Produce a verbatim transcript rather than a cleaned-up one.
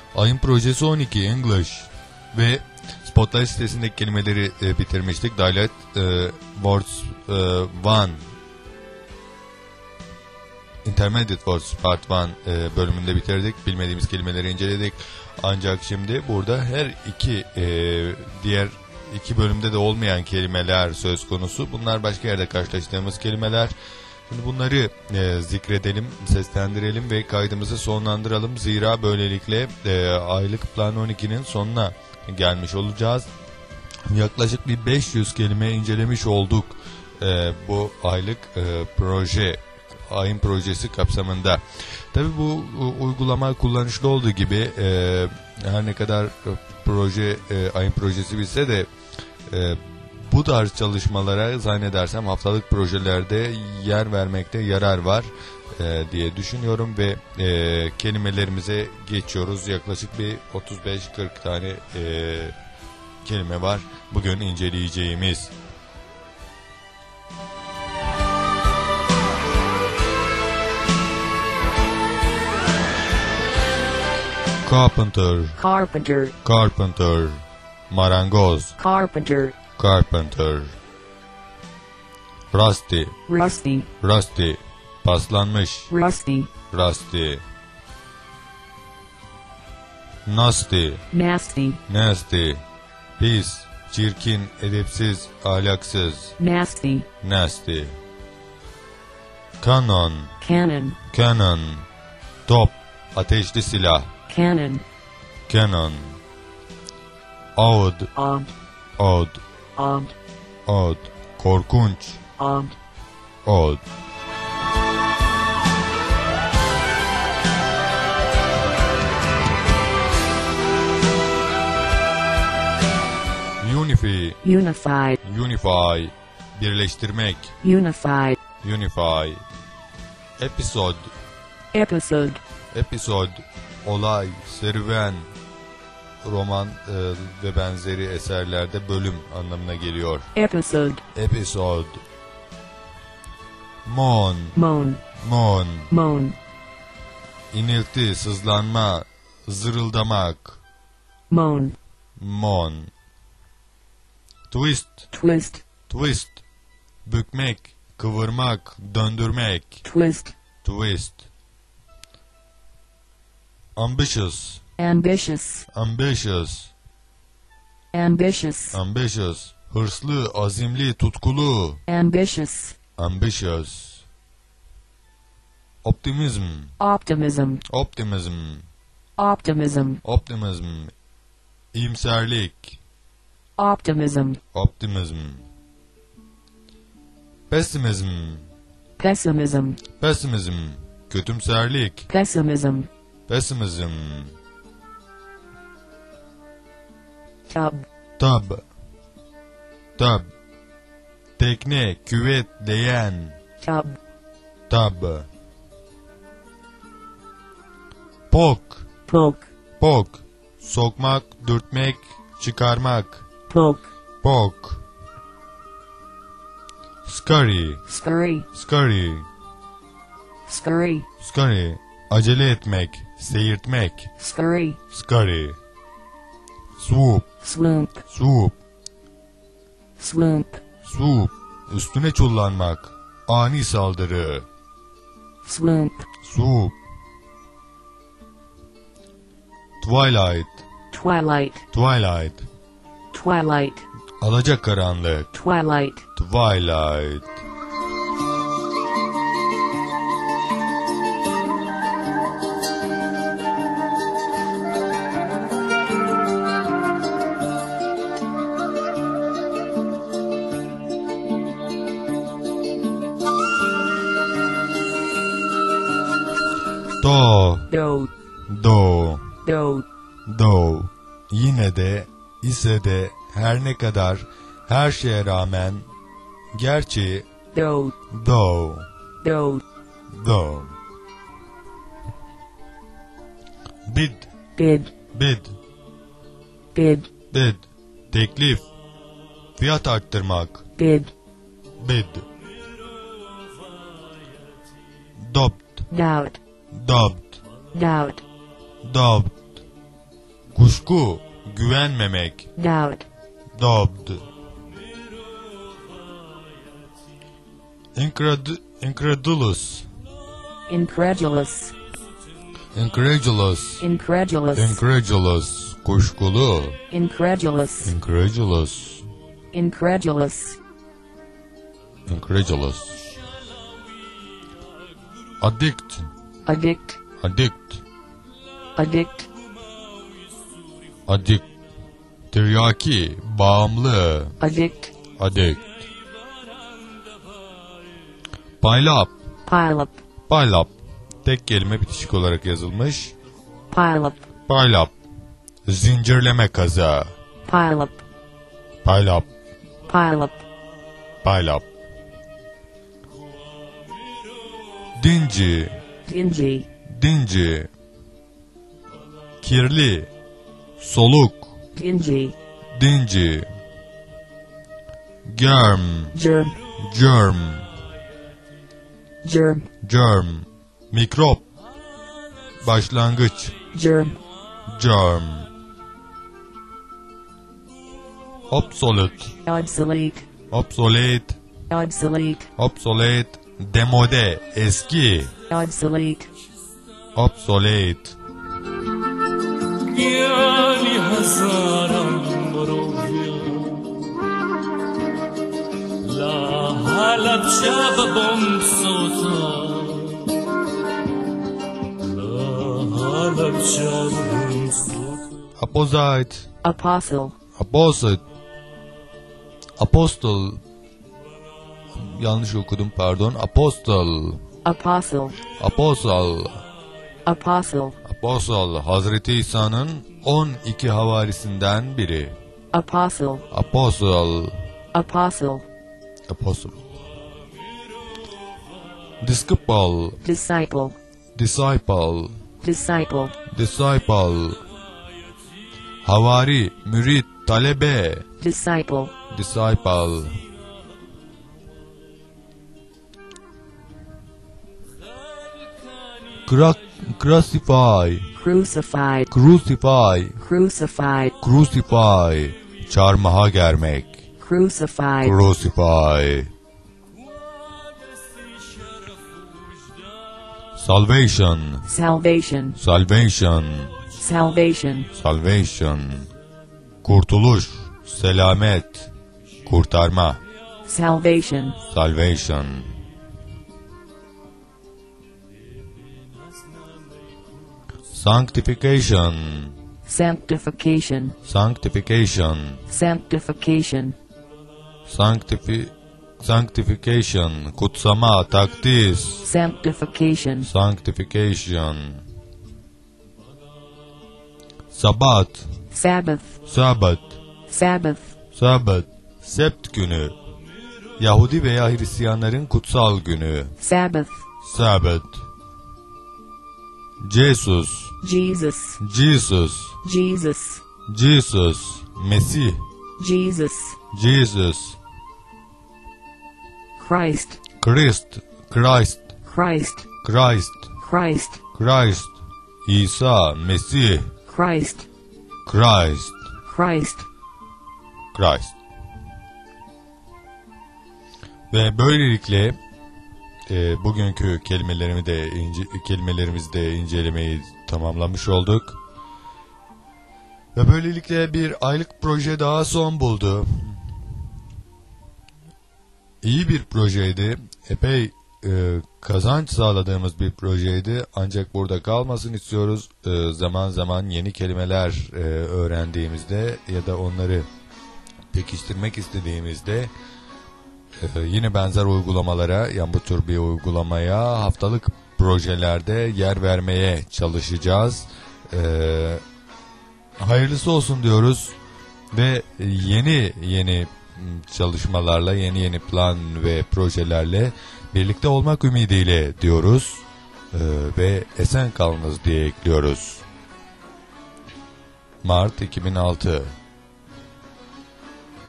Ayın projesi on iki English ve Spotlight sitesindeki kelimeleri e, bitirmiştik. Dialect e, Words e, one Intermediate Words Part bir e, bölümünde bitirdik. Bilmediğimiz kelimeleri inceledik. Ancak şimdi burada her iki e, diğer iki bölümde de olmayan kelimeler söz konusu. Bunlar başka yerde karşılaştığımız kelimeler. Şimdi bunları e, zikredelim, seslendirelim ve kaydımızı sonlandıralım. Zira böylelikle e, aylık plan on ikinin sonuna gelmiş olacağız. Yaklaşık bir beş yüz kelime incelemiş olduk e, bu aylık e, proje, ayın projesi kapsamında. Tabii bu uygulama kullanışlı olduğu gibi e, her ne kadar proje e, ayın projesi bilse de e, bu tarz çalışmalara zannedersem haftalık projelerde yer vermekte yarar var e, diye düşünüyorum ve e, kelimelerimize geçiyoruz. Yaklaşık bir otuz beş kırk tane e, kelime var bugün inceleyeceğimiz. Carpenter, Carpenter, Carpenter, marangoz, Carpenter, Carpenter. Rusty, Rusty, Rusty, paslanmış, Rusty, Rusty. Nasty, Nasty, Nasty, pis, çirkin, edepsiz, ahlaksız, Nasty, Nasty. Cannon, Cannon, Cannon, top, ateşli silah, Cannon, Cannon. Odd, Odd, odd, Odd, odd, korkunç, Odd, odd. Unify, Unified, unify, birleştirmek, Unified, unify. Episode, Episode, episode, olay, serüven, roman e, ve benzeri eserlerde bölüm anlamına geliyor. Episode, Episode. Moan, Moan, moan, Moan, inilti, sızlanma, zırıldamak, Moan, moan. Twist, Twist, twist, bükmek, kıvırmak, döndürmek, Twist, twist. Ambitious, Ambitious, ambitious, Ambitious, ambitious, hırslı, azimli, tutkulu, Ambitious, ambitious. Optimism, Optimism, optimism, Optimism, optimism, iyimserlik, Optimism, optimism. Pessimism, Pessimism, pessimism, kötümserlik, Pessimism, pessimism. Tub, Tab, tab, tekne, küvet, leğen, Tub, tab. Pok, Poke, pok, sokmak, dürtmek, çıkarmak, Poke, pok. Scurry, Scurry, scurry, Scurry, scurry, acele etmek, seyirtmek, Scurry, scurry. Swoop, Swoop, swoop, Swoop, swoop, üstüne çullanmak, ani saldırı, Swoop, swoop. Twilight, Twilight, twilight, Twilight, alacakaranlık, Twilight, twilight. Do, Do, do, Do, do. Yine de, ise de, her ne kadar, her şeye rağmen, gerçi, Do, do, Do, do. Bid, Bid, bid, Bid, bid. Teklif, fiyat arttırmak, Bid, bid. Dobt, Doubt, dobt, Doubt, dobt. Kuşku, güvenmemek. doubt, Doubt. Incred- incredulous. incredulous, Incredulous. incredulous, Incredulous. Kuşkulu. incredulous, Incredulous. incredulous, Incredulous. Addict. addict, Addict. addict, Addict. Tiryaki. Bağımlı. addict, Addict. Pile up. pile up, Pile up. Tek kelime bitişik olarak yazılmış. pile up, Pile up. Zincirleme kaza. pile up, Pile up. pile up, Pile up. Dingy. dingy, Dingy. Kirli. Soluk. dingy, Dingy. Germ. germ, Germ. germ, Germ. Mikrop. Başlangıç. germ, Germ. Obsolete. obsolete, Obsolete. obsolete, Obsolete. Demode. Eski. obsolete, Obsolete. Giali hazaran barovia La halab shababom sota La halab shababom sota Opposite. apostle, Opposite. Apostle. Yanlış okudum, pardon. Apostle. apostle, Apostle. apostle, Apostle. Hazreti İsa'nın on iki havarisinden biri. apostle, Apostle. apostle, Apostle. Disciple. disciple, Disciple. disciple, Disciple. Havari, mürit, talebe. disciple, Disciple. Cra- crucify. crucified, Crucify. crucified, Crucify. Çarmıha germek. crucified, Crucify. Salvation. salvation, Salvation. salvation, Salvation. Kurtuluş. Selamet. Kurtarma. salvation, Salvation. Sanctification. sanctification, Sanctification. sanctification, Sanctifi Sanctification. Kutsama, takdis. sanctification, Sanctification. Sabat. Sabbath, Sabat. Sabbath, Sabat. Sept günü. Yahudi veya Hristiyanların kutsal günü. Sabbath, Sabat. Jesus. Jesus, Jesus. Jesus, Jesus. Mesih. Jesus, Jesus. Christ, Christ. Christ. Christ, Christ. Christ, Christ. İsa. Mesih. Christ, Christ. Christ, Christ. Ve böylelikle e, bugünkü kelimelerimi de ince, kelimelerimizi de incelemeyi tamamlamış olduk. Ve böylelikle bir aylık proje daha son buldu. İyi bir projeydi. Epey e, kazanç sağladığımız bir projeydi. Ancak burada kalmasın istiyoruz. E, zaman zaman yeni kelimeler e, öğrendiğimizde ya da onları pekiştirmek istediğimizde e, yine benzer uygulamalara, yani bu tür bir uygulamaya haftalık projelerde yer vermeye çalışacağız. E, hayırlısı olsun diyoruz ve yeni yeni çalışmalarla, yeni yeni plan ve projelerle birlikte olmak ümidiyle diyoruz ee, ve esen kalınız diye ekliyoruz. Mart iki bin altı